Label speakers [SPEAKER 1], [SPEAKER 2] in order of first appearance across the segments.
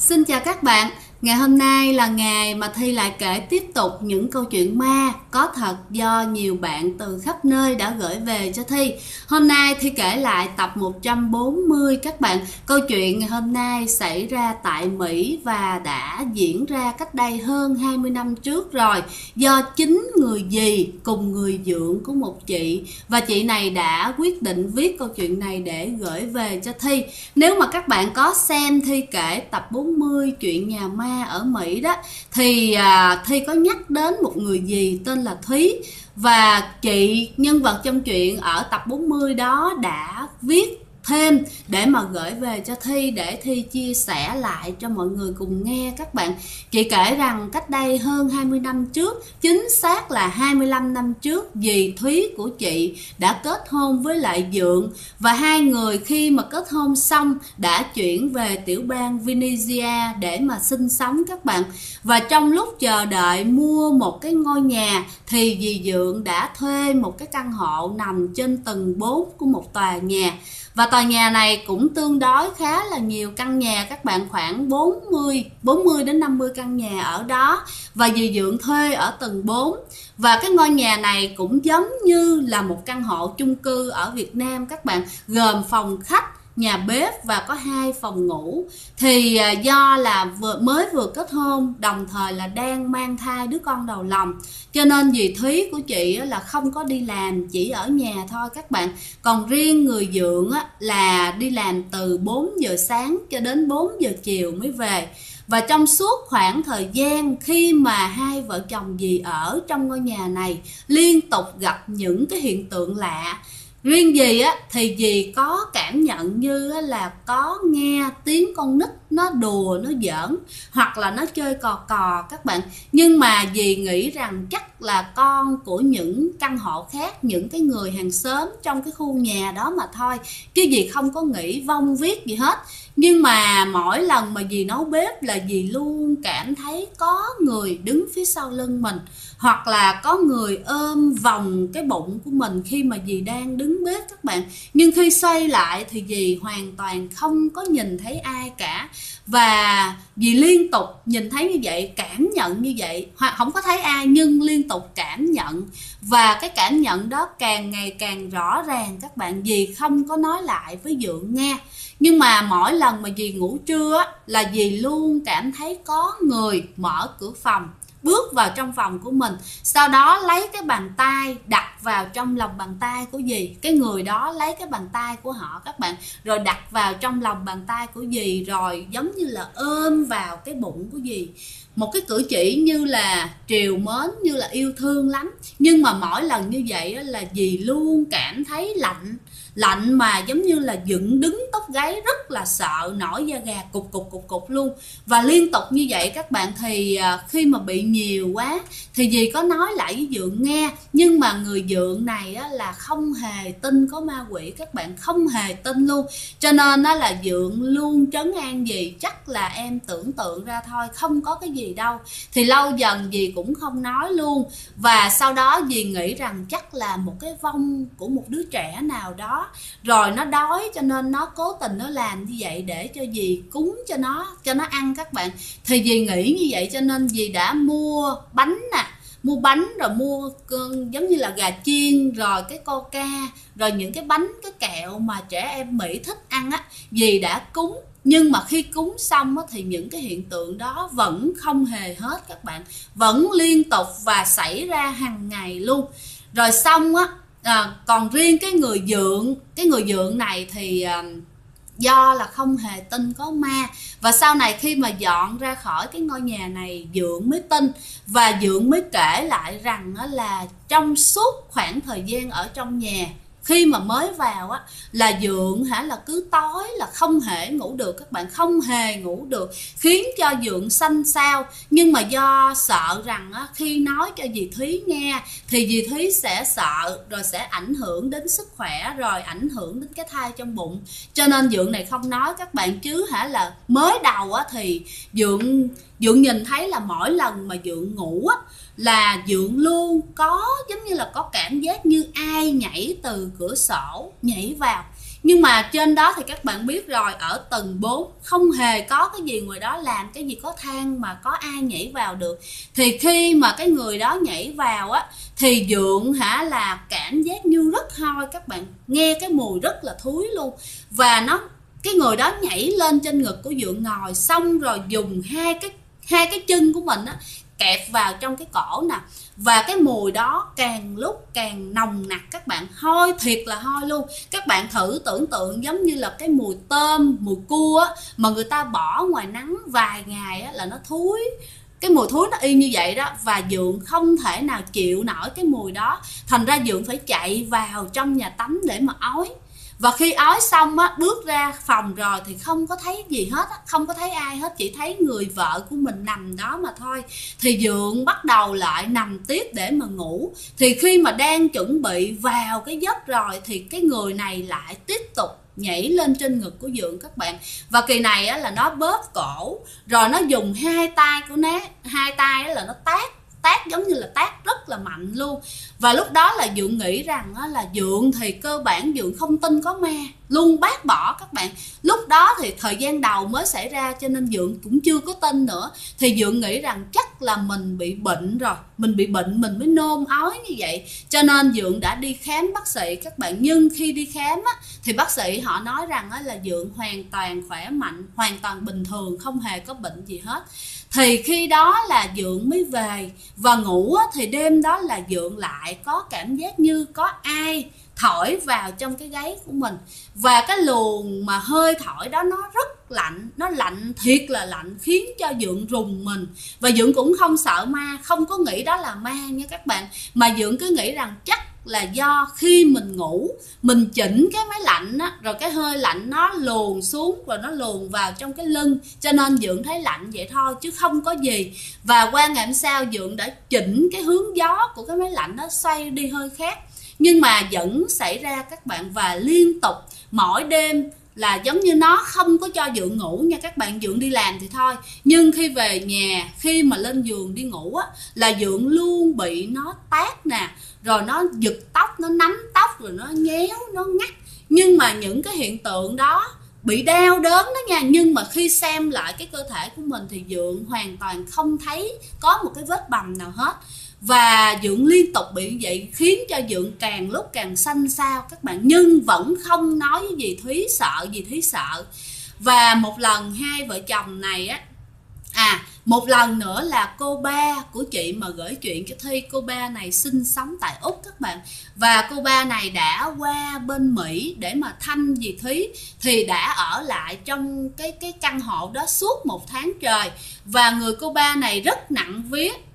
[SPEAKER 1] Xin chào các bạn, ngày hôm nay là ngày mà Thi lại kể tiếp tục những câu chuyện ma có thật do nhiều bạn từ khắp nơi đã gửi về cho Thi. Hôm nay Thi kể lại tập 140 các bạn. Câu chuyện ngày hôm nay xảy ra tại Mỹ và đã diễn ra cách đây hơn 20 năm trước rồi, do chính người dì cùng người dượng của một chị, và chị này đã quyết định viết câu chuyện này để gửi về cho Thi. Nếu mà các bạn có xem Thi kể tập 40 chuyện nhà ma ở Mỹ đó, thì Thi có nhắc đến một người dì tên là Thúy, và chị nhân vật trong chuyện ở tập 40 đó đã viết thêm để mà gửi về cho Thi, để Thi chia sẻ lại cho mọi người cùng nghe các bạn. Chị kể rằng cách đây hơn 20 năm trước, chính xác là 25 năm trước, dì Thúy của chị đã kết hôn với lại dượng, và hai người khi mà kết hôn xong đã chuyển về tiểu bang Virginia để mà sinh sống các bạn. Và trong lúc chờ đợi mua một cái ngôi nhà thì dì dượng đã thuê một cái căn hộ nằm trên tầng 4 của một tòa nhà. Và tòa nhà này cũng tương đối khá là nhiều căn nhà các bạn, khoảng 40 đến 50 căn nhà ở đó, và dì dượng thuê ở tầng 4. Và cái ngôi nhà này cũng giống như là một căn hộ chung cư ở Việt Nam các bạn, gồm phòng khách, nhà bếp và có 2 phòng ngủ. Thì do là mới vừa kết hôn, đồng thời là đang mang thai đứa con đầu lòng, cho nên dì Thúy của chị là không có đi làm, chỉ ở nhà thôi các bạn. Còn riêng người dượng là đi làm từ 4 giờ sáng cho đến 4 giờ chiều mới về. Và trong suốt khoảng thời gian khi mà hai vợ chồng dì ở trong ngôi nhà này liên tục gặp những cái hiện tượng lạ. Riêng dì thì dì có cảm nhận như là có nghe tiếng con nít nó đùa, nó giỡn, hoặc là nó chơi cò cò các bạn. Nhưng mà dì nghĩ rằng chắc là con của những căn hộ khác, những cái người hàng xóm trong cái khu nhà đó mà thôi, chứ dì không có nghĩ vong viết gì hết. Nhưng mà mỗi lần mà dì nấu bếp là dì luôn cảm thấy có người đứng phía sau lưng mình, hoặc là có người ôm vòng cái bụng của mình khi mà dì đang đứng bếp các bạn. Nhưng khi xoay lại thì dì hoàn toàn không có nhìn thấy ai cả. Và dì liên tục nhìn thấy như vậy, cảm nhận như vậy, hoặc không có thấy ai nhưng liên tục cảm nhận. Và cái cảm nhận đó càng ngày càng rõ ràng các bạn. Dì không có nói lại với dượng nghe, nhưng mà mỗi lần mà dì ngủ trưa là dì luôn cảm thấy có người mở cửa phòng, bước vào trong phòng của mình, sau đó lấy cái bàn tay đặt vào trong lòng bàn tay của dì. Cái người đó lấy cái bàn tay của họ các bạn, rồi đặt vào trong lòng bàn tay của dì, rồi giống như là ôm vào cái bụng của dì. Một cái cử chỉ như là trìu mến, như là yêu thương lắm. Nhưng mà mỗi lần như vậy là dì luôn cảm thấy lạnh, lạnh mà giống như là dựng đứng tóc gáy, rất là sợ, nổi da gà cục luôn. Và liên tục như vậy các bạn. Thì khi mà bị nhiều quá thì dì có nói lại với dượng nghe, nhưng mà người dượng này là không hề tin có ma quỷ các bạn, không hề tin luôn. Cho nên là dượng luôn trấn an dì, chắc là em tưởng tượng ra thôi, không có cái gì đâu. Thì lâu dần dì cũng không nói luôn. Và sau đó dì nghĩ rằng chắc là một cái vong của một đứa trẻ nào đó, rồi nó đói cho nên nó cố tình nó làm như vậy để cho dì cúng cho nó ăn các bạn. Thì dì nghĩ như vậy cho nên dì đã mua bánh rồi mua giống như là gà chiên, rồi cái coca, rồi những cái bánh, cái kẹo mà trẻ em Mỹ thích ăn dì đã cúng. Nhưng mà khi cúng xong thì những cái hiện tượng đó vẫn không hề hết các bạn, vẫn liên tục và xảy ra hàng ngày luôn. Rồi xong còn riêng cái người dượng này thì do là không hề tin có ma, và sau này khi mà dọn ra khỏi cái ngôi nhà này, dượng mới tin. Và dượng mới kể lại rằng là trong suốt khoảng thời gian ở trong nhà, khi mà mới vào là dượng là cứ tối là không hề ngủ được các bạn, không hề ngủ được, khiến cho dượng xanh xao. Nhưng mà do sợ rằng khi nói cho dì Thúy nghe thì dì Thúy sẽ sợ, rồi sẽ ảnh hưởng đến sức khỏe, rồi ảnh hưởng đến cái thai trong bụng, cho nên dượng này không nói các bạn. Chứ là mới đầu thì dượng nhìn thấy là mỗi lần mà dượng ngủ là dượng luôn có giống như là có cảm giác như ai nhảy từ cửa sổ nhảy vào. Nhưng mà trên đó thì các bạn biết rồi, ở tầng 4 không hề có cái gì ngoài đó, làm cái gì có thang mà có ai nhảy vào được. Thì khi mà cái người đó nhảy vào á thì Dượng là cảm giác như rất hôi, các bạn nghe cái mùi rất là thúi luôn. Và cái người đó nhảy lên trên ngực của Dượng ngồi, xong rồi dùng hai cái chân của mình á kẹp vào trong cái cổ nè, và cái mùi đó càng lúc càng nồng nặc, các bạn, hôi thiệt là hôi luôn. Các bạn thử tưởng tượng giống như là cái mùi tôm, mùi cua á, mà người ta bỏ ngoài nắng vài ngày á, là nó thúi, cái mùi thúi nó y như vậy đó. Và Dượng không thể nào chịu nổi cái mùi đó, thành ra Dượng phải chạy vào trong nhà tắm để mà ói. Và khi ói xong á, bước ra phòng rồi thì không có thấy gì hết á, không có thấy ai hết, chỉ thấy người vợ của mình nằm đó mà thôi. Thì Dượng bắt đầu lại nằm tiếp để mà ngủ. Thì khi mà đang chuẩn bị vào cái giấc rồi thì cái người này lại tiếp tục nhảy lên trên ngực của Dượng, các bạn. Và kỳ này á, là nó bóp cổ, rồi nó dùng hai tay của nó, hai tay á, là nó tát giống như là tát rất là mạnh luôn. Và lúc đó là Dượng nghĩ rằng là Dượng thì cơ bản Dượng không tin có ma, luôn bác bỏ, các bạn. Lúc đó thì thời gian đầu mới xảy ra cho nên Dượng cũng chưa có tin nữa. Thì Dượng nghĩ rằng chắc là mình bị bệnh rồi, mình bị bệnh mình mới nôn ói như vậy. Cho nên Dượng đã đi khám bác sĩ, các bạn. Nhưng khi đi khám á, thì bác sĩ họ nói rằng là Dượng hoàn toàn khỏe mạnh, hoàn toàn bình thường, không hề có bệnh gì hết. Thì khi đó là Dượng mới về và ngủ á, thì đêm đó là Dượng lại có cảm giác như có ai thổi vào trong cái gáy của mình. Và cái luồng mà hơi thổi đó nó rất lạnh, nó lạnh thiệt là lạnh, khiến cho Dượng rùng mình. Và Dượng cũng không sợ ma, không có nghĩ đó là ma nha các bạn, mà Dượng cứ nghĩ rằng chắc là do khi mình ngủ mình chỉnh cái máy lạnh á, rồi cái hơi lạnh nó luồn xuống rồi nó luồn vào trong cái lưng, cho nên Dượng thấy lạnh vậy thôi chứ không có gì. Và qua ngày hôm sau Dượng đã chỉnh cái hướng gió của cái máy lạnh nó xoay đi hơi khác, nhưng mà vẫn xảy ra, các bạn. Và liên tục mỗi đêm là giống như nó không có cho Dượng ngủ nha các bạn. Dượng đi làm thì thôi, nhưng khi về nhà, khi mà lên giường đi ngủ á, là Dượng luôn bị nó tát nè, rồi nó giật tóc, nó nắm tóc, rồi nó nhéo, nó ngắt. Nhưng mà những cái hiện tượng đó bị đau đớn đó nha, nhưng mà khi xem lại cái cơ thể của mình thì Dượng hoàn toàn không thấy có một cái vết bầm nào hết. Và Dượng liên tục bị vậy, khiến cho Dượng càng lúc càng xanh xao, các bạn. Nhưng vẫn không nói với dì Thúy, sợ dì Thúy sợ. Và một lần hai vợ chồng này á, một lần nữa là cô ba của chị mà gửi chuyện cho Thi. Cô ba này sinh sống tại Úc, các bạn. Và cô ba này đã qua bên Mỹ để mà thăm dì Thúy, thì đã ở lại trong cái căn hộ đó suốt 1 tháng trời. Và người cô ba này rất nặng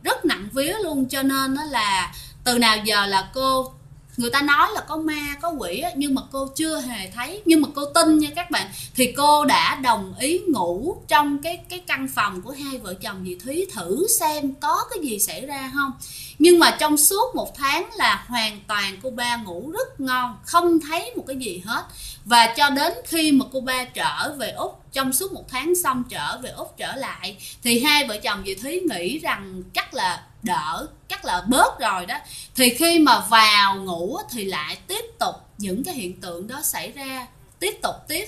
[SPEAKER 1] vía luôn, cho nên đó là từ nào giờ là người ta nói là có ma có quỷ á, nhưng mà cô chưa hề thấy, nhưng mà cô tin nha các bạn. Thì cô đã đồng ý ngủ trong cái căn phòng của hai vợ chồng dì Thúy, thử xem có cái gì xảy ra không. Nhưng mà trong suốt 1 tháng là hoàn toàn cô ba ngủ rất ngon, không thấy một cái gì hết. Và cho đến khi mà cô ba trở về Úc, trong suốt 1 tháng xong trở về Úc trở lại, thì hai vợ chồng dì Thúy nghĩ rằng chắc là đỡ, chắc là bớt rồi đó. Thì khi mà vào ngủ thì lại tiếp tục những cái hiện tượng đó xảy ra tiếp.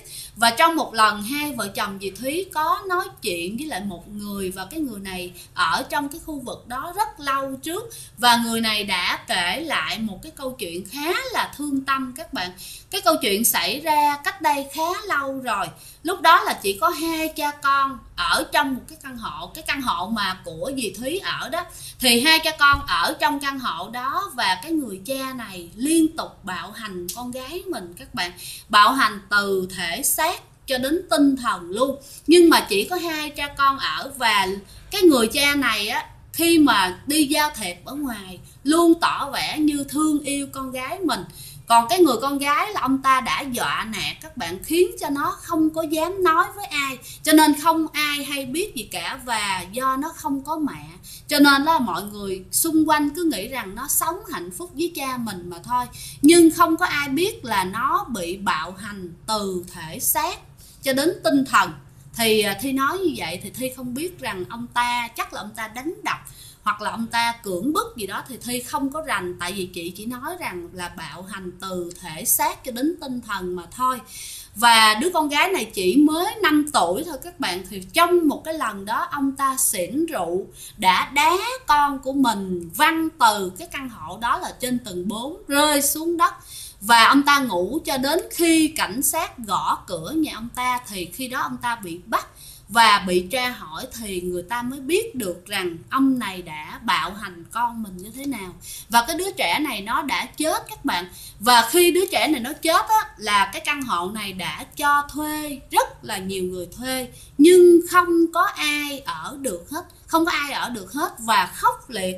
[SPEAKER 1] Và trong một lần hai vợ chồng dì Thúy có nói chuyện với lại một người, và cái người này ở trong cái khu vực đó rất lâu trước, và người này đã kể lại một cái câu chuyện khá là thương tâm, các bạn. Cái câu chuyện xảy ra cách đây khá lâu rồi. Lúc đó là chỉ có hai cha con ở trong một cái căn hộ mà của dì Thúy ở đó. Thì hai cha con ở trong căn hộ đó, và cái người cha này liên tục bạo hành con gái mình, các bạn. Bạo hành từ thể xác cho đến tinh thần luôn. Nhưng mà chỉ có hai cha con ở, và cái người cha này á, khi mà đi giao thiệp ở ngoài luôn tỏ vẻ như thương yêu con gái mình. Còn cái người con gái là ông ta đã dọa nạt, các bạn, khiến cho nó không có dám nói với ai, cho nên không ai hay biết gì cả. Và do nó không có mẹ, cho nên là mọi người xung quanh cứ nghĩ rằng nó sống hạnh phúc với cha mình mà thôi. Nhưng không có ai biết là nó bị bạo hành từ thể xác cho đến tinh thần. Thì Thi nói như vậy thì Thi không biết rằng ông ta chắc là ông ta đánh đập hoặc là ông ta cưỡng bức gì đó thì Thi không có rành, tại vì chị chỉ nói rằng là bạo hành từ thể xác cho đến tinh thần mà thôi. Và đứa con gái này chỉ mới 5 tuổi thôi các bạn, thì trong một cái lần đó ông ta xỉn rượu đã đá con của mình văng từ cái căn hộ đó là trên tầng 4 rơi xuống đất. Và ông ta ngủ cho đến khi cảnh sát gõ cửa nhà ông ta, thì khi đó ông ta bị bắt và bị tra hỏi thì người ta mới biết được rằng ông này đã bạo hành con mình như thế nào. Và cái đứa trẻ này nó đã chết các bạn. Và khi đứa trẻ này nó chết á, là cái căn hộ này đã cho thuê rất là nhiều người thuê, nhưng không có ai ở được hết, không có ai ở được hết và khốc liệt.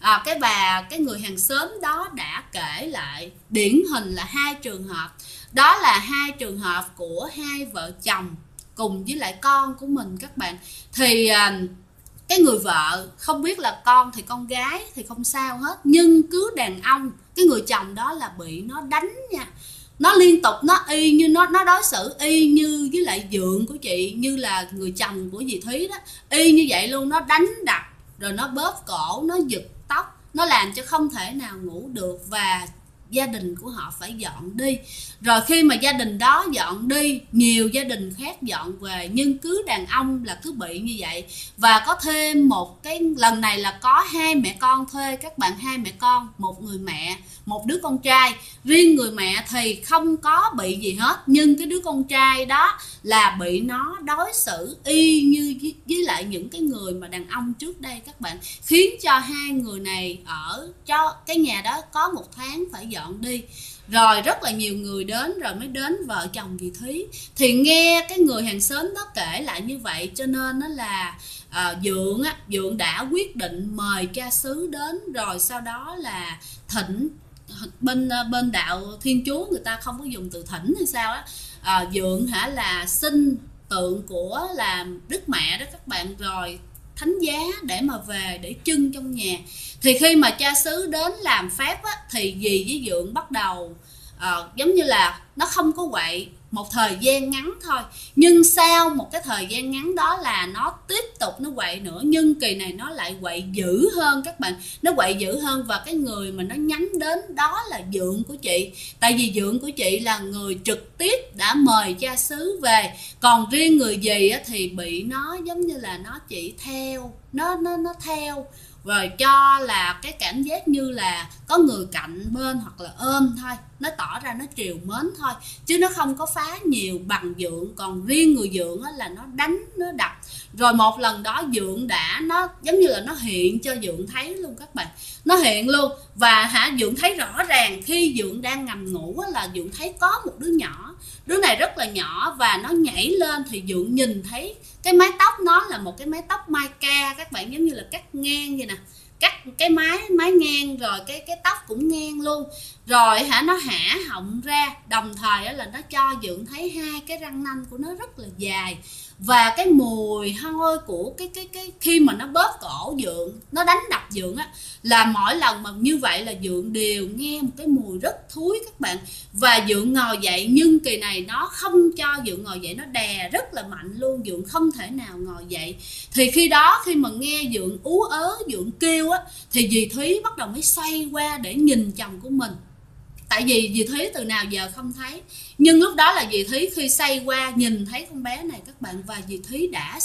[SPEAKER 1] Cái người hàng xóm đó đã kể lại điển hình là 2 trường hợp, đó là 2 trường hợp của 2 vợ chồng cùng với lại con của mình các bạn. Thì cái người vợ không biết là con thì con gái thì không sao hết, nhưng cứ đàn ông, cái người chồng đó là bị nó đánh nha, nó liên tục, nó y như nó đối xử y như với lại dượng của chị, như là người chồng của dì Thúy đó, y như vậy luôn. Nó đánh đập rồi nó bóp cổ, nó giật tóc, nó làm cho không thể nào ngủ được, và gia đình của họ phải dọn đi. Rồi khi mà gia đình đó dọn đi, nhiều gia đình khác dọn về, nhưng cứ đàn ông là cứ bị như vậy. Và có thêm một cái lần này là có 2 mẹ con thuê các bạn, 2 mẹ con, một người mẹ, một đứa con trai. Riêng người mẹ thì không có bị gì hết, nhưng cái đứa con trai đó là bị nó đối xử y như với lại những cái người mà đàn ông trước đây các bạn, khiến cho 2 người này ở cho cái nhà đó có 1 tháng phải dọn đi. Rồi rất là nhiều người đến rồi mới đến vợ chồng dì Thúy. Thì nghe cái người hàng xóm đó kể lại như vậy, cho nên nó là Dượng đã quyết định mời cha xứ đến, rồi sau đó là thỉnh bên đạo Thiên Chúa người ta không có dùng từ thỉnh hay sao á, Dượng là xin tượng của làm Đức Mẹ đó các bạn, rồi thánh giá để mà về để trưng trong nhà. Thì khi mà cha xứ đến làm phép á, thì dì với Dượng bắt đầu giống như là nó không có quậy một thời gian ngắn thôi, nhưng sau một cái thời gian ngắn đó là nó tiếp tục nó quậy nữa, nhưng kỳ này nó lại quậy dữ hơn các bạn, nó quậy dữ hơn. Và cái người mà nó nhắm đến đó là Dượng của chị, tại vì Dượng của chị là người trực tiếp đã mời cha xứ về, còn riêng người dì á, thì bị nó giống như là nó chỉ theo nó theo, rồi cho là cái cảm giác như là có người cạnh bên hoặc là ôm thôi, nó tỏ ra nó trìu mến thôi, chứ nó không có phá nhiều bằng Dượng. Còn riêng người Dượng á, là nó đánh, nó đập. Rồi một lần đó Dượng đã, nó giống như là nó hiện cho Dượng thấy luôn các bạn, nó hiện luôn. Và Dượng thấy rõ ràng khi Dượng đang nằm ngủ á, là Dượng thấy có một đứa nhỏ, đứa này rất là nhỏ, và nó nhảy lên thì Dượng nhìn thấy cái mái tóc nó là một cái mái tóc mai ca các bạn, giống như là cắt ngang vậy nè, cắt cái mái ngang, rồi cái tóc cũng ngang luôn. Rồi nó hả họng ra, đồng thời là nó cho Dượng thấy 2 cái răng nanh của nó rất là dài. Và cái mùi hôi của cái khi mà nó bóp cổ Dượng, nó đánh đập Dượng á, là mỗi lần mà như vậy là Dượng đều nghe một cái mùi rất thúi các bạn. Và Dượng ngồi dậy, nhưng kỳ này nó không cho Dượng ngồi dậy, nó đè rất là mạnh luôn, Dượng không thể nào ngồi dậy. Thì khi đó khi mà nghe Dượng ú ớ, Dượng kêu á, thì dì Thúy bắt đầu mới xoay qua để nhìn chồng của mình, tại vì dì Thúy từ nào giờ không thấy. Nhưng lúc đó là dì Thúy khi xoay qua nhìn thấy con bé này các bạn, và dì Thúy đã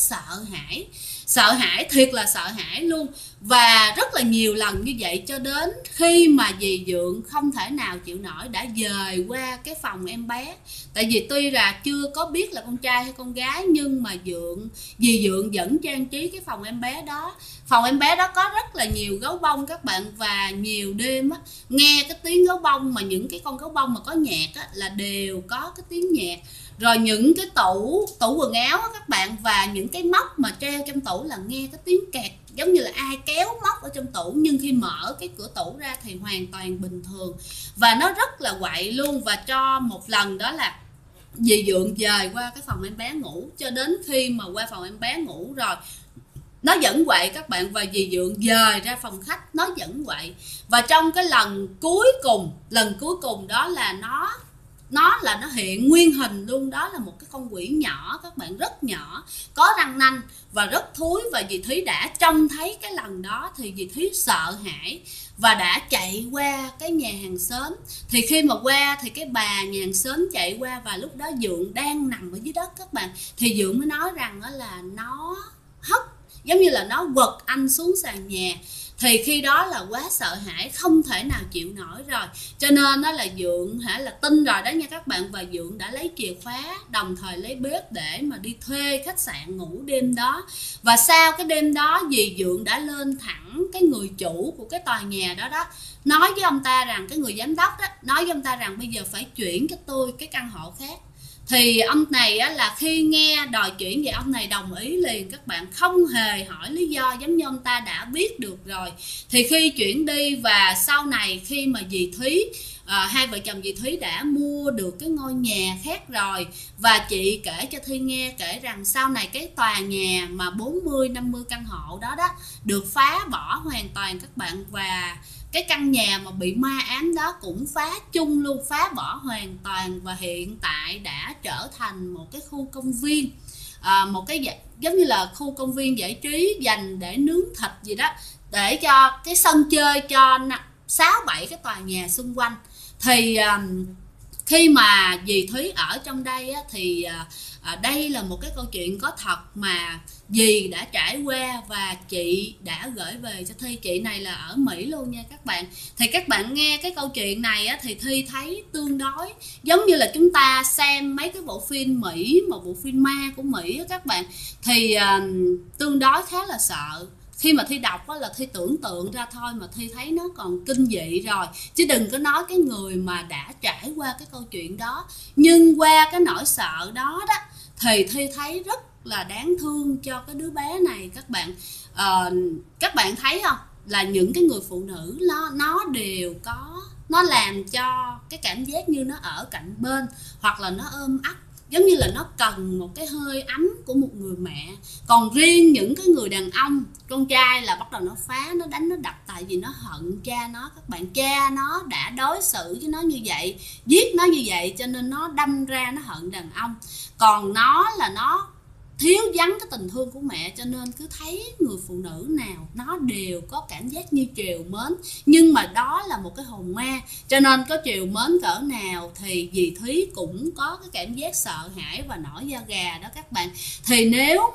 [SPEAKER 1] sợ hãi thiệt là sợ hãi luôn. Và rất là nhiều lần như vậy, cho đến khi mà dì Dượng không thể nào chịu nổi đã dời qua cái phòng em bé. Tại vì tuy là chưa có biết là con trai hay con gái, nhưng mà dì Dượng vẫn trang trí cái phòng em bé đó. Phòng em bé đó có rất là nhiều gấu bông các bạn, và nhiều đêm á, nghe cái tiếng gấu bông, mà những cái con gấu bông mà có nhạc á, là đều có cái tiếng nhạc. Rồi những cái tủ quần áo á các bạn, và những cái móc mà treo trong tủ là nghe cái tiếng kẹt, giống như là ai kéo móc ở trong tủ, nhưng khi mở cái cửa tủ ra thì hoàn toàn bình thường. Và nó rất là quậy luôn. Và cho một lần đó là dì Dượng dời qua cái phòng em bé ngủ, cho đến khi mà qua phòng em bé ngủ rồi nó vẫn quậy các bạn, và dì Dượng dời ra phòng khách nó vẫn quậy. Và trong cái lần cuối cùng đó là nó hiện nguyên hình luôn, đó là một cái con quỷ nhỏ các bạn, rất nhỏ, có răng nanh, và rất thúi, và dì Thúy đã trông thấy cái lần đó thì dì Thúy sợ hãi và đã chạy qua cái nhà hàng xóm. Thì khi mà qua thì cái bà nhà hàng xóm chạy qua, và lúc đó Dượng đang nằm ở dưới đất các bạn, thì Dượng mới nói rằng đó là nó hất, giống như là nó quật anh xuống sàn nhà. Thì khi đó là quá sợ hãi, không thể nào chịu nổi rồi, cho nên đó là Dượng là tin rồi đó nha các bạn. Và Dượng đã lấy chìa khóa, đồng thời lấy bếp để mà đi thuê khách sạn ngủ đêm đó. Và sau cái đêm đó, dì Dượng đã lên thẳng cái người chủ của cái tòa nhà đó đó, nói với ông ta rằng, cái người giám đốc đó, nói với ông ta rằng bây giờ phải chuyển cho tôi cái căn hộ khác. Thì ông này á, là khi nghe đòi chuyển vậy, ông này đồng ý liền các bạn, không hề hỏi lý do, giống như ông ta đã biết được rồi. Thì khi chuyển đi, và sau này khi mà dì Thúy, hai vợ chồng dì Thúy đã mua được cái ngôi nhà khác rồi, và chị kể cho Thi nghe, kể rằng sau này cái tòa nhà mà 40-50 căn hộ đó đó được phá bỏ hoàn toàn các bạn, và cái căn nhà mà bị ma ám đó cũng phá chung luôn, phá bỏ hoàn toàn, và hiện tại đã trở thành một cái khu công viên, một cái giống như là khu công viên giải trí dành để nướng thịt gì đó, để cho cái sân chơi cho 6-7 cái tòa nhà xung quanh. Thì khi mà dì Thúy ở trong đây á, thì đây là một cái câu chuyện có thật mà dì đã trải qua và chị đã gửi về cho Thi. Chị này là ở Mỹ luôn nha các bạn. Thì các bạn nghe cái câu chuyện này á, thì Thi thấy tương đối giống như là chúng ta xem mấy cái bộ phim Mỹ, một bộ phim ma của Mỹ á các bạn, thì tương đối khá là sợ. Khi mà Thi đọc đó là Thi tưởng tượng ra thôi mà Thi thấy nó còn kinh dị rồi, chứ đừng có nói cái người mà đã trải qua cái câu chuyện đó. Nhưng qua cái nỗi sợ đó đó thì Thi thấy rất là đáng thương cho cái đứa bé này các bạn. Các bạn thấy không, là những cái người phụ nữ nó đều có, nó làm cho cái cảm giác như nó ở cạnh bên, hoặc là nó ôm ấp, giống như là nó cần một cái hơi ấm của một người mẹ. Còn riêng những cái người đàn ông, con trai là bắt đầu nó phá, nó đánh, nó đập, tại vì nó hận cha nó các bạn. Cha nó đã đối xử với nó như vậy, giết nó như vậy, cho nên nó đâm ra nó hận đàn ông. Còn nó là nó thiếu vắng cái tình thương của mẹ, cho nên cứ thấy người phụ nữ nào nó đều có cảm giác như trìu mến. Nhưng mà đó là một cái hồn ma, cho nên có trìu mến cỡ nào thì dì Thúy cũng có cái cảm giác sợ hãi và nổi da gà đó các bạn. Thì nếu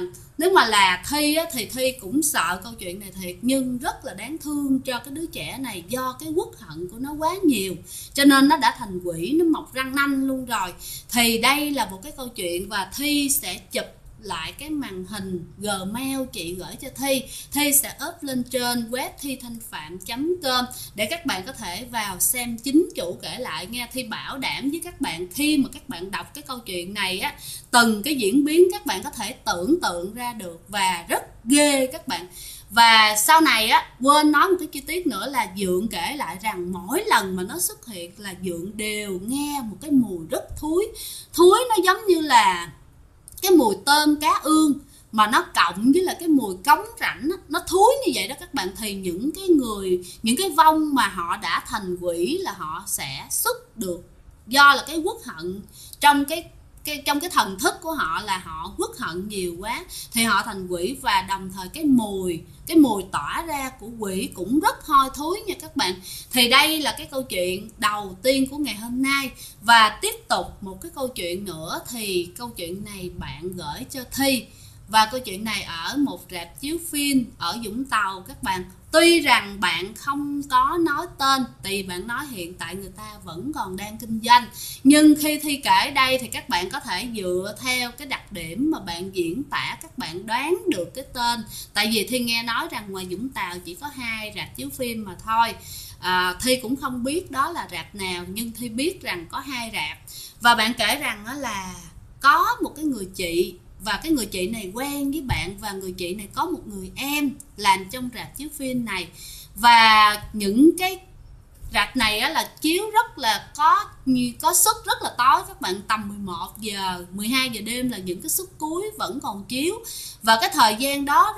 [SPEAKER 1] mà là Thi á, thì Thi cũng sợ câu chuyện này thiệt, nhưng rất là đáng thương cho cái đứa trẻ này, do cái uất hận của nó quá nhiều cho nên nó đã thành quỷ, nó mọc răng nanh luôn rồi. Thì đây là một cái câu chuyện, và Thi sẽ chụp lại cái màn hình Gmail chị gửi cho Thi. Thi sẽ up lên trên web thithanhpham.com để các bạn có thể vào xem chính chủ kể lại nghe. Thi bảo đảm với các bạn, khi mà các bạn đọc cái câu chuyện này á, từng cái diễn biến các bạn có thể tưởng tượng ra được, và rất ghê các bạn. Và sau này á, quên nói một cái chi tiết nữa là Dượng kể lại rằng mỗi lần mà nó xuất hiện là Dượng đều nghe một cái mùi rất thúi. Thúi nó giống như là cái mùi tôm cá ương, mà nó cộng với là cái mùi cống rãnh, nó thúi như vậy đó các bạn. Thì những cái vong mà họ đã thành quỷ là họ sẽ xuất được, do là cái uất hận trong cái thần thức của họ, là họ uất hận nhiều quá thì họ thành quỷ. Và đồng thời cái mùi tỏa ra của quỷ cũng rất hôi thối nha các bạn. Thì đây là cái câu chuyện đầu tiên của ngày hôm nay. Và tiếp tục một cái câu chuyện nữa, thì câu chuyện này bạn gửi cho Thi, và câu chuyện này ở một rạp chiếu phim ở Vũng Tàu các bạn. Tuy rằng bạn không có nói tên, thì bạn nói hiện tại người ta vẫn còn đang kinh doanh, nhưng khi Thi kể đây thì các bạn có thể dựa theo cái đặc điểm mà bạn diễn tả, các bạn đoán được cái tên. Tại vì Thi nghe nói rằng ngoài Vũng Tàu chỉ có 2 rạp chiếu phim mà thôi. Thi cũng không biết đó là rạp nào, nhưng Thi biết rằng có 2 rạp. Và bạn kể rằng đó là có một cái người chị, và cái người chị này quen với bạn, và người chị này có một người em làm trong rạp chiếu phim này. Và những cái rạp này á, là chiếu rất là có suất rất là tối các bạn, tầm 11 giờ 12 giờ đêm là những cái suất cuối vẫn còn chiếu. Và cái thời gian đó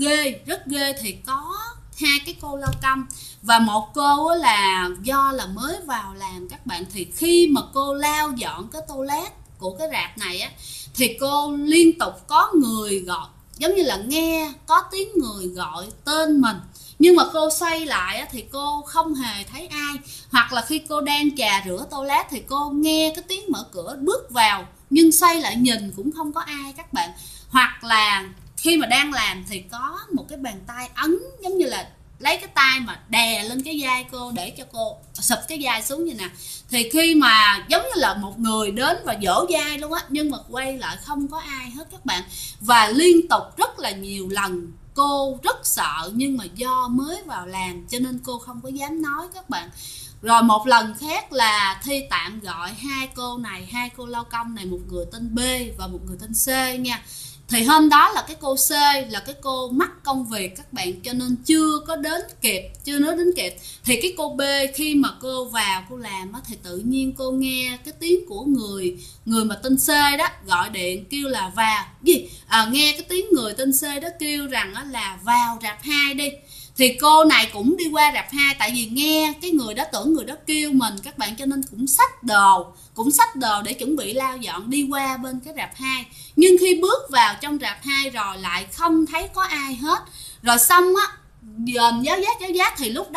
[SPEAKER 1] rất ghê thì có 2 cái cô lao công, và một cô là do là mới vào làm các bạn. Thì khi mà cô lau dọn cái toilet của cái rạp này á, thì cô liên tục có người gọi, giống như là nghe có tiếng người gọi tên mình, nhưng mà cô xoay lại thì cô không hề thấy ai. Hoặc là khi cô đang chà rửa toilet thì cô nghe cái tiếng mở cửa bước vào, nhưng xoay lại nhìn cũng không có ai các bạn. Hoặc là khi mà đang làm thì có một cái bàn tay ấn, giống như là lấy cái tay mà đè lên cái vai cô để cho cô sụp cái vai xuống như nè. Thì khi mà giống như là một người đến và vỗ vai luôn á, nhưng mà quay lại không có ai hết các bạn. Và liên tục rất là nhiều lần cô rất sợ, nhưng mà do mới vào làm cho nên cô không có dám nói các bạn. Rồi một lần khác là Thi tạm gọi hai cô này, hai cô lao công này, một người tên B và một người tên C nha. Thì hôm đó là cái cô C là cái cô mắc công việc các bạn, cho nên chưa đến kịp. Thì cái cô B khi mà cô vào cô làm thì tự nhiên cô nghe cái tiếng của người mà tên C đó gọi điện kêu là vào nghe cái tiếng người tên C đó kêu rằng là vào rạp 2 đi. Thì cô này cũng đi qua rạp 2, tại vì nghe cái người đó tưởng người đó kêu mình các bạn, cho nên cũng xách đồ để chuẩn bị lau dọn đi qua bên cái rạp 2. Nhưng khi bước vào trong rạp 2 rồi lại không thấy có ai hết. Rồi xong á, dòm giáo giác thì lúc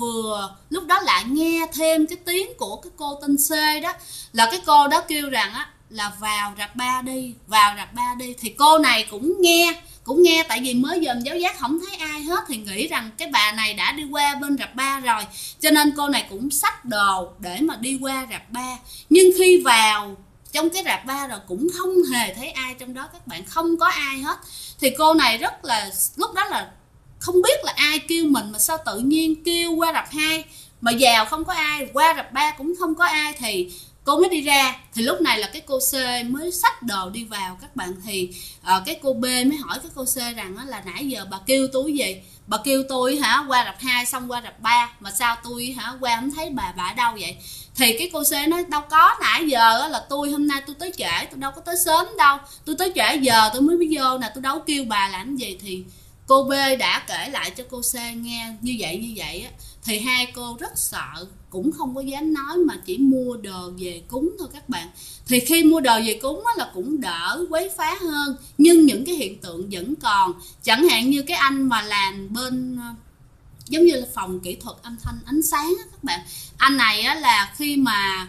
[SPEAKER 1] đó lại nghe thêm cái tiếng của cái cô tên C đó, là cái cô đó kêu rằng là vào rạp 3 đi. Thì cô này cũng nghe tại vì mới dòm giáo giác không thấy ai hết thì nghĩ rằng cái bà này đã đi qua bên rạp 3 rồi, cho nên cô này cũng xách đồ để mà đi qua rạp 3. Nhưng khi vào trong cái rạp 3 rồi cũng không hề thấy ai trong đó các bạn, không có ai hết. Thì cô này rất là, lúc đó là không biết là ai kêu mình mà sao tự nhiên kêu qua rạp 2 mà vào không có ai, qua rạp 3 cũng không có ai. Thì cô mới đi ra, thì lúc này là cái cô C mới xách đồ đi vào các bạn. Thì cái cô B mới hỏi cái cô C rằng là nãy giờ bà kêu tôi gì? Bà kêu tôi qua rạp 2 xong qua rạp 3 mà sao tôi qua không thấy bà ở đâu vậy? Thì cái cô C nói đâu có, nãy giờ là hôm nay tôi tới trễ, tôi đâu có tới sớm đâu, tôi tới trễ giờ tôi mới vô nè, tôi đâu kêu bà làm gì. Thì cô B đã kể lại cho cô C nghe như vậy á. Thì hai cô rất sợ, cũng không có dám nói mà chỉ mua đồ về cúng thôi các bạn. Thì khi mua đồ về cúng là cũng đỡ quấy phá hơn, nhưng những cái hiện tượng vẫn còn. Chẳng hạn như cái anh mà làm bên giống như là phòng kỹ thuật âm thanh ánh sáng á các bạn. Anh này là khi mà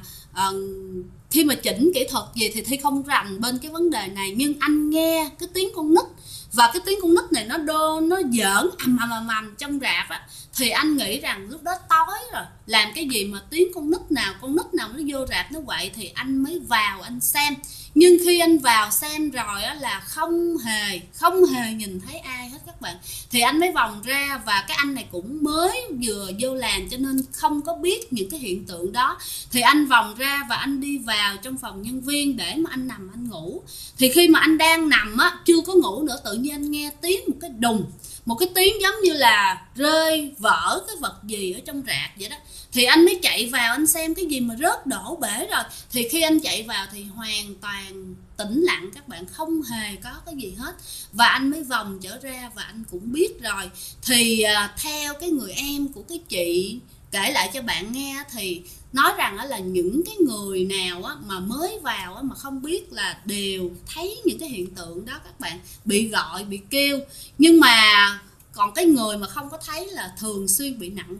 [SPEAKER 1] chỉnh kỹ thuật gì thì Thi không rành bên cái vấn đề này, nhưng anh nghe cái tiếng con nít, và cái tiếng con nít này nó giỡn ầm trong rạp á. Thì anh nghĩ rằng lúc đó tối rồi, làm cái gì mà tiếng con nít nào nó vô rạp nó quậy, thì anh mới vào anh xem. Nhưng khi anh vào xem rồi là không hề nhìn thấy ai hết các bạn. Thì anh mới vòng ra, và cái anh này cũng mới vừa vô làm cho nên không có biết những cái hiện tượng đó. Thì anh vòng ra và anh đi vào trong phòng nhân viên để mà anh nằm anh ngủ. Thì khi mà anh đang nằm chưa có ngủ nữa, tự nhiên anh nghe tiếng một cái đùng, một cái tiếng giống như là rơi vỡ cái vật gì ở trong rạp vậy đó. Thì anh mới chạy vào anh xem cái gì mà rớt đổ bể rồi. Thì khi anh chạy vào thì hoàn toàn tĩnh lặng các bạn, không hề có cái gì hết. Và anh mới vòng trở ra và anh cũng biết rồi. Thì theo cái người em của cái chị kể lại cho bạn nghe, thì nói rằng là những cái người nào mà mới vào mà không biết là đều thấy những cái hiện tượng đó các bạn, bị gọi, bị kêu. Nhưng mà còn cái người mà không có thấy là thường xuyên bị nặng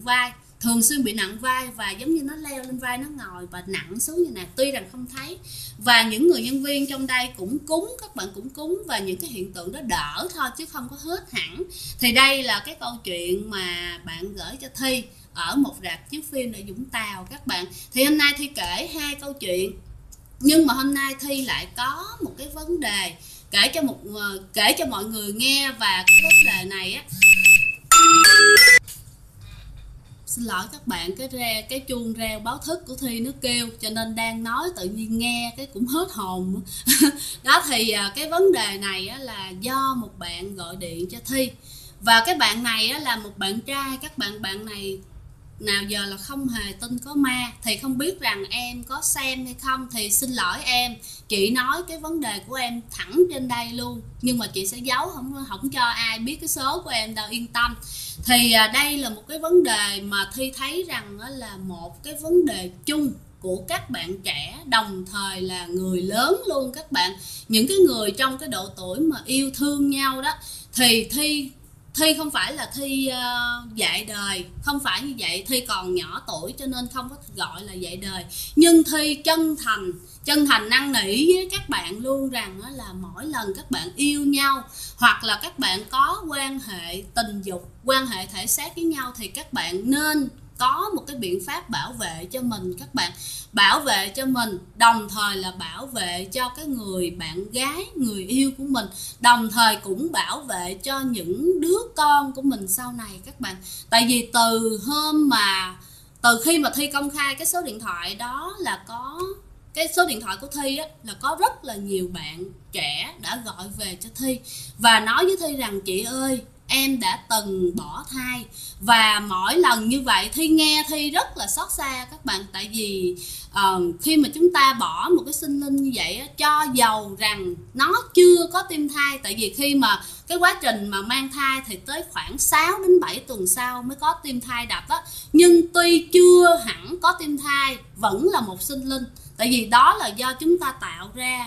[SPEAKER 1] vai, và giống như nó leo lên vai, nó ngồi và nặng xuống như này, tuy rằng không thấy. Và những người nhân viên trong đây cũng cúng, các bạn cũng cúng, và những cái hiện tượng đó đỡ thôi chứ không có hết hẳn. Thì đây là cái câu chuyện mà bạn gửi cho Thi ở một rạp chiếu phim ở Vũng Tàu các bạn. Thì hôm nay Thi kể hai câu chuyện, nhưng mà hôm nay Thi lại có một cái vấn đề kể cho mọi người nghe. Và cái vấn đề này xin lỗi các bạn, cái chuông reo báo thức của Thi nó kêu, cho nên đang nói tự nhiên nghe cái cũng hết hồn đó. Thì cái vấn đề này là do một bạn gọi điện cho Thi, và cái bạn này là một bạn trai các bạn này nào giờ là không hề tin có ma. Thì không biết rằng em có xem hay không, thì xin lỗi em, chị nói cái vấn đề của em thẳng trên đây luôn, nhưng mà chị sẽ giấu, không cho ai biết cái số của em đâu, yên tâm. Thì đây là một cái vấn đề mà Thi thấy rằng là một cái vấn đề chung của các bạn trẻ, đồng thời là người lớn luôn các bạn. Những cái người trong cái độ tuổi mà yêu thương nhau đó, thì Thi không phải là Thi dạy đời, không phải như vậy. Thi còn nhỏ tuổi cho nên không có gọi là dạy đời, nhưng Thi chân thành năn nỉ với các bạn luôn rằng là mỗi lần các bạn yêu nhau hoặc là các bạn có quan hệ tình dục, quan hệ thể xác với nhau, thì các bạn nên có một cái biện pháp bảo vệ cho mình. Các bạn bảo vệ cho mình, đồng thời là bảo vệ cho cái người bạn gái, người yêu của mình, đồng thời cũng bảo vệ cho những đứa con của mình sau này các bạn. Tại vì từ khi mà Thi công khai cái số điện thoại đó, là có cái số điện thoại của Thi á, là có rất là nhiều bạn trẻ đã gọi về cho Thi và nói với Thi rằng chị ơi, em đã từng bỏ thai. Và mỗi lần như vậy Thi nghe Thi rất là xót xa các bạn. Tại vì khi mà chúng ta bỏ một cái sinh linh như vậy, cho dầu rằng nó chưa có tim thai, tại vì khi mà cái quá trình mà mang thai thì tới khoảng 6 đến 7 tuần sau mới có tim thai đập á, nhưng tuy chưa hẳn có tim thai vẫn là một sinh linh. Tại vì đó là do chúng ta tạo ra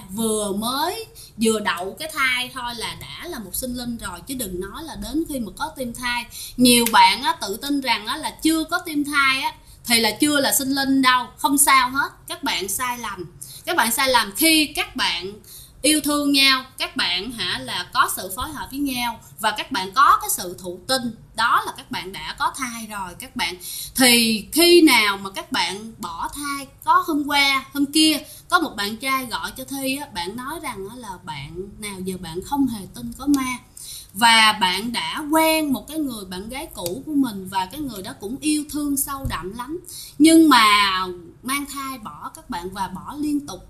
[SPEAKER 1] vừa đậu cái thai thôi là đã là một sinh linh rồi, chứ đừng nói là đến khi mà có tim thai. Nhiều bạn á, tự tin rằng á, là chưa có tim thai á, thì là chưa là sinh linh đâu. Không sao hết, các bạn sai lầm. Các bạn sai lầm. Khi các bạn yêu thương nhau, các bạn là có sự phối hợp với nhau và các bạn có cái sự thụ tinh, đó là các bạn đã có thai rồi các bạn. Thì khi nào mà các bạn bỏ thai, có hôm kia có một bạn trai gọi cho Thi á, bạn nói rằng là bạn nào giờ bạn không hề tin có ma, và bạn đã quen một cái người bạn gái cũ của mình và cái người đó cũng yêu thương sâu đậm lắm, nhưng mà mang thai bỏ các bạn, và bỏ liên tục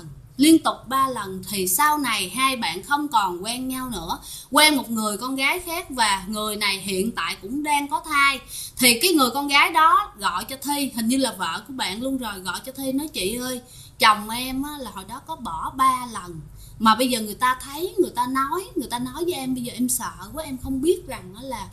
[SPEAKER 1] 3 lần. Thì sau này hai bạn không còn quen nhau nữa, quen một người con gái khác, và người này hiện tại cũng đang có thai. Thì cái người con gái đó gọi cho Thi, hình như là vợ của bạn luôn rồi, gọi cho Thi nói chị ơi, chồng em là hồi đó có bỏ 3 lần, mà bây giờ người ta thấy, người ta nói với em, bây giờ em sợ quá, em không biết rằng là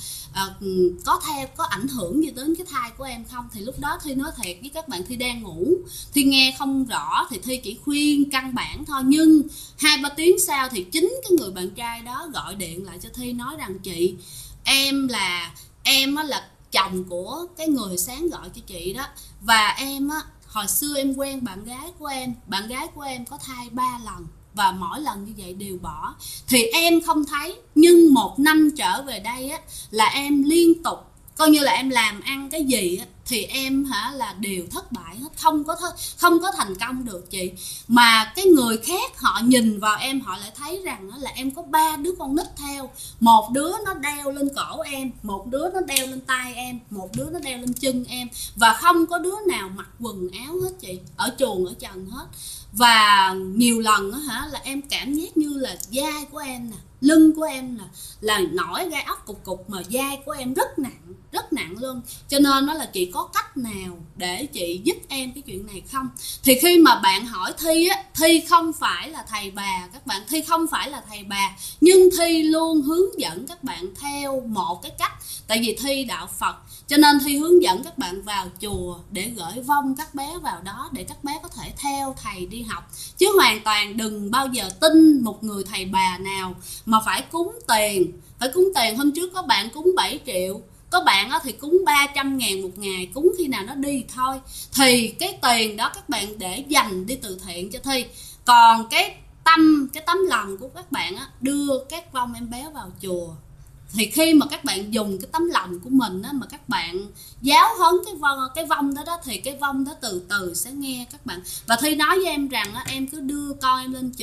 [SPEAKER 1] có ảnh hưởng gì đến cái thai của em không. Thì lúc đó Thi nói thiệt với các bạn, Thi đang ngủ, Thi nghe không rõ thì Thi chỉ khuyên căn bản thôi. Nhưng 2-3 tiếng sau thì chính cái người bạn trai đó gọi điện lại cho Thi nói rằng chị, em là chồng của cái người sáng gọi cho chị đó, và em á, hồi xưa em quen bạn gái của em có thai 3 lần và mỗi lần như vậy đều bỏ. Thì em không thấy, nhưng 1 năm trở về đây á, là em liên tục coi như là em làm ăn cái gì á, thì em là đều thất bại hết, không có thành công được chị. Mà cái người khác họ nhìn vào em, họ lại thấy rằng là em có 3 đứa con nít theo, một đứa nó đeo lên cổ em, một đứa nó đeo lên tay em, một đứa nó đeo lên chân em, và không có đứa nào mặc quần áo hết chị, ở chuồng ở trần hết. Và nhiều lần là em cảm giác như là vai của em nè, lưng của em là nổi gai ốc cục cục, mà vai của em rất nặng luôn. Cho nên nó là chị có cách nào để chị giúp em cái chuyện này không? Thì khi mà bạn hỏi Thi á, Thi không phải là thầy bà các bạn, Thi không phải là thầy bà, nhưng Thi luôn hướng dẫn các bạn theo một cái cách. Tại vì Thi đạo Phật, cho nên Thi hướng dẫn các bạn vào chùa để gửi vong các bé vào đó, để các bé có thể theo thầy đi học. Chứ hoàn toàn đừng bao giờ tin một người thầy bà nào mà phải cúng tiền. Hôm trước có bạn cúng 7 triệu, có bạn thì cúng 300.000 một ngày, cúng khi nào nó đi thôi. Thì cái tiền đó các bạn để dành đi từ thiện cho Thi. Còn cái tấm lòng của các bạn đưa các vong em bé vào chùa, thì khi mà các bạn dùng cái tấm lòng của mình mà các bạn giáo huấn cái vong đó, thì cái vong đó từ từ sẽ nghe các bạn. Và Thi nói với em rằng em cứ đưa con em lên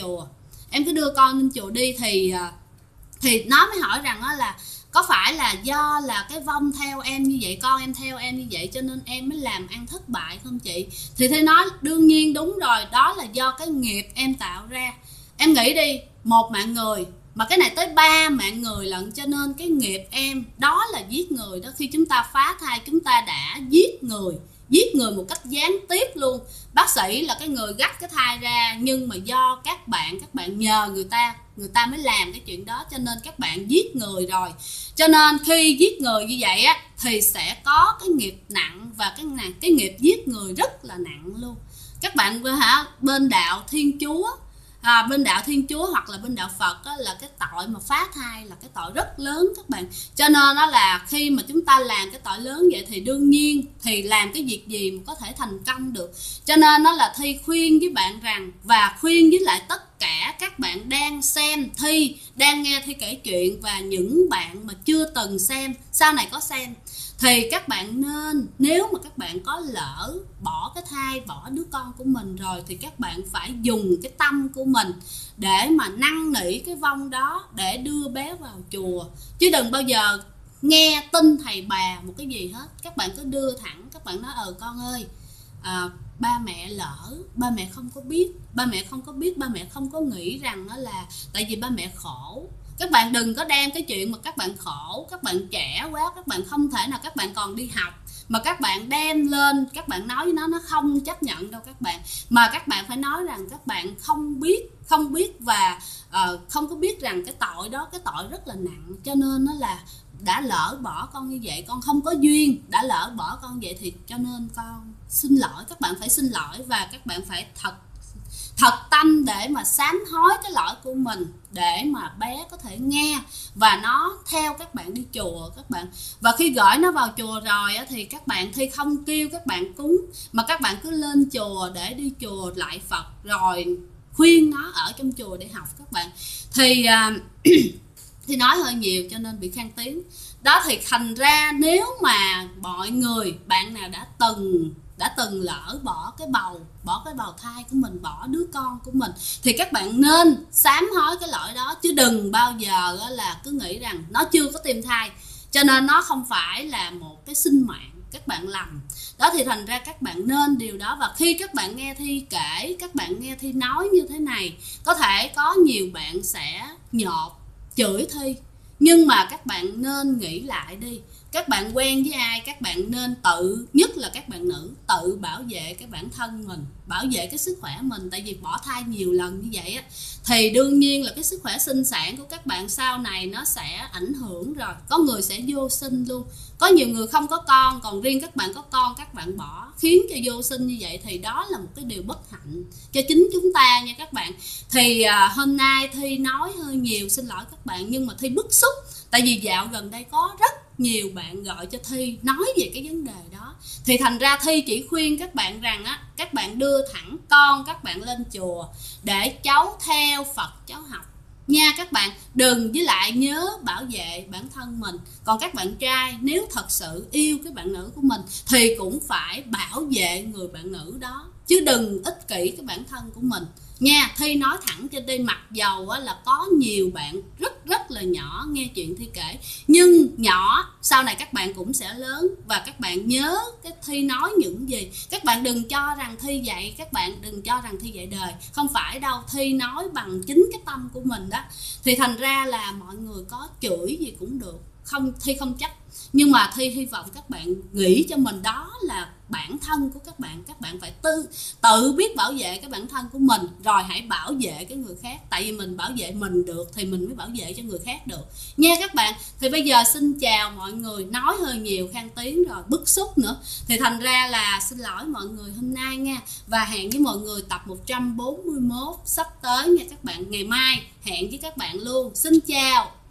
[SPEAKER 1] chùa, đi. Thì nó mới hỏi rằng là có phải là do là cái vong theo em như vậy, con em theo em như vậy, cho nên em mới làm ăn thất bại không chị? Thì Thi nói đương nhiên đúng rồi, đó là do cái nghiệp em tạo ra. Em nghĩ đi, 1 mạng người mà cái này tới 3 mạng người lận, cho nên cái nghiệp em đó là giết người đó. Khi chúng ta phá thai, chúng ta đã giết người một cách gián tiếp luôn. Bác sĩ là cái người gắp cái thai ra, nhưng mà do các bạn nhờ người ta mới làm cái chuyện đó, cho nên các bạn giết người rồi. Cho nên khi giết người như vậy thì sẽ có cái nghiệp nặng, và cái nghiệp giết người rất là nặng luôn. các bạn bên đạo Thiên Chúa, bên đạo Thiên Chúa hoặc là bên đạo Phật á, là cái tội mà phá thai là cái tội rất lớn các bạn. Cho nên đó là khi mà chúng ta làm cái tội lớn vậy thì đương nhiên thì làm cái việc gì mà có thể thành công được. Cho nên đó là Thi khuyên với bạn rằng, và khuyên với lại tất cả các bạn đang xem Thi, đang nghe Thi kể chuyện, và những bạn mà chưa từng xem, sau này có xem, thì các bạn nên, nếu mà các bạn có lỡ bỏ cái thai, bỏ đứa con của mình rồi, thì các bạn phải dùng cái tâm của mình để mà năn nỉ cái vong đó để đưa bé vào chùa. Chứ đừng bao giờ nghe tin thầy bà một cái gì hết, các bạn cứ đưa thẳng, các bạn nói con ơi, ba mẹ lỡ, ba mẹ không có biết, ba mẹ không có nghĩ rằng đó là tại vì ba mẹ khổ. Các bạn đừng có đem cái chuyện mà các bạn khổ, các bạn trẻ quá, các bạn không thể nào, các bạn còn đi học mà các bạn đem lên, các bạn nói với nó không chấp nhận đâu các bạn. Mà các bạn phải nói rằng các bạn không biết và không có biết rằng cái tội đó, cái tội rất là nặng. Cho nên nó là đã lỡ bỏ con như vậy, con không có duyên, đã lỡ bỏ con vậy thì cho nên con xin lỗi. Các bạn phải xin lỗi và các bạn phải thật tâm để mà sám hối cái lỗi của mình, để mà bé có thể nghe và nó theo các bạn đi chùa các bạn. Và khi gửi nó vào chùa rồi thì các bạn Thi không kêu các bạn cúng, mà các bạn cứ lên chùa để đi chùa lại Phật, rồi khuyên nó ở trong chùa để học các bạn. Thì nói hơi nhiều cho nên bị khan tiếng đó. Thì thành ra nếu mà mọi người, bạn nào đã từng lỡ bỏ cái bào thai của mình, bỏ đứa con của mình, thì các bạn nên sám hối cái lỗi đó, chứ đừng bao giờ là cứ nghĩ rằng nó chưa có tim thai cho nên nó không phải là một cái sinh mạng. Các bạn lầm đó. Thì thành ra các bạn nên điều đó. Và khi các bạn nghe Thi kể, các bạn nghe Thi nói như thế này, có thể có nhiều bạn sẽ nhột, chửi Thi, nhưng mà các bạn nên nghĩ lại đi. Các bạn quen với ai, các bạn nên nhất là các bạn nữ, tự bảo vệ cái bản thân mình, bảo vệ cái sức khỏe mình. Tại vì bỏ thai nhiều lần như vậy thì đương nhiên là cái sức khỏe sinh sản của các bạn sau này nó sẽ ảnh hưởng rồi. Có người sẽ vô sinh luôn, có nhiều người không có con, còn riêng các bạn có con các bạn bỏ khiến cho vô sinh như vậy, thì đó là một cái điều bất hạnh cho chính chúng ta nha các bạn. Thì hôm nay Thi nói hơi nhiều, xin lỗi các bạn, nhưng mà Thi bức xúc. Tại vì dạo gần đây có rất nhiều bạn gọi cho Thi nói về cái vấn đề đó. Thì thành ra Thi chỉ khuyên các bạn rằng các bạn đưa thẳng con các bạn lên chùa để cháu theo Phật, cháu học nha các bạn. Đừng, với lại nhớ bảo vệ bản thân mình. Còn các bạn trai nếu thật sự yêu cái bạn nữ của mình thì cũng phải bảo vệ người bạn nữ đó, chứ đừng ích kỷ cái bản thân của mình nha. Thi nói thẳng trên đây, mặc dầu là có nhiều bạn rất là nhỏ nghe chuyện Thi kể, nhưng nhỏ sau này các bạn cũng sẽ lớn. Và các bạn nhớ cái Thi nói những gì, các bạn đừng cho rằng Thi dạy, các bạn đừng cho rằng Thi dạy đời, không phải đâu. Thi nói bằng chính cái tâm của mình đó. Thì thành ra là mọi người có chửi gì cũng được, Thi không trách, nhưng mà Thi hy vọng các bạn nghĩ cho mình đó là bản thân của các bạn. Các bạn phải tự biết bảo vệ cái bản thân của mình, rồi hãy bảo vệ cái người khác. Tại vì mình bảo vệ mình được thì mình mới bảo vệ cho người khác được nha các bạn. Thì bây giờ xin chào mọi người, nói hơi nhiều, khan tiếng rồi, bức xúc nữa. Thì thành ra là xin lỗi mọi người hôm nay nha. Và hẹn với mọi người tập 141 sắp tới nha các bạn. Ngày mai hẹn với các bạn luôn. Xin chào.